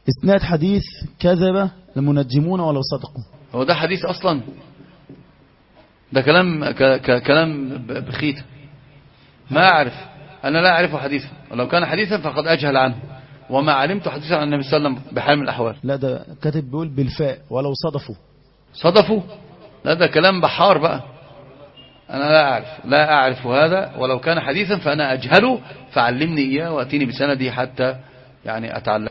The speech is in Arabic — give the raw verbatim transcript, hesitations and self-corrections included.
اسناد حديث كذب المنجمون ولو صدقوا. هو ده حديث أصلا؟ ده كلام ك... ك... كلام بخيت، ما أعرف، أنا لا أعرف حديثا، ولو كان حديثا فقد أجهل عنه، وما علمت حديثا عن النبي صلى الله عليه وسلم بحال من الأحوال. لا ده كاتب بيقول بالفاء ولو صدفوا. صدفوا؟ لا ده كلام بحار بقى، أنا لا أعرف، لا أعرف هذا، ولو كان حديثا فأنا أجهله، فعلمني إياه وأتيني بسندي حتى يعني أتعلم.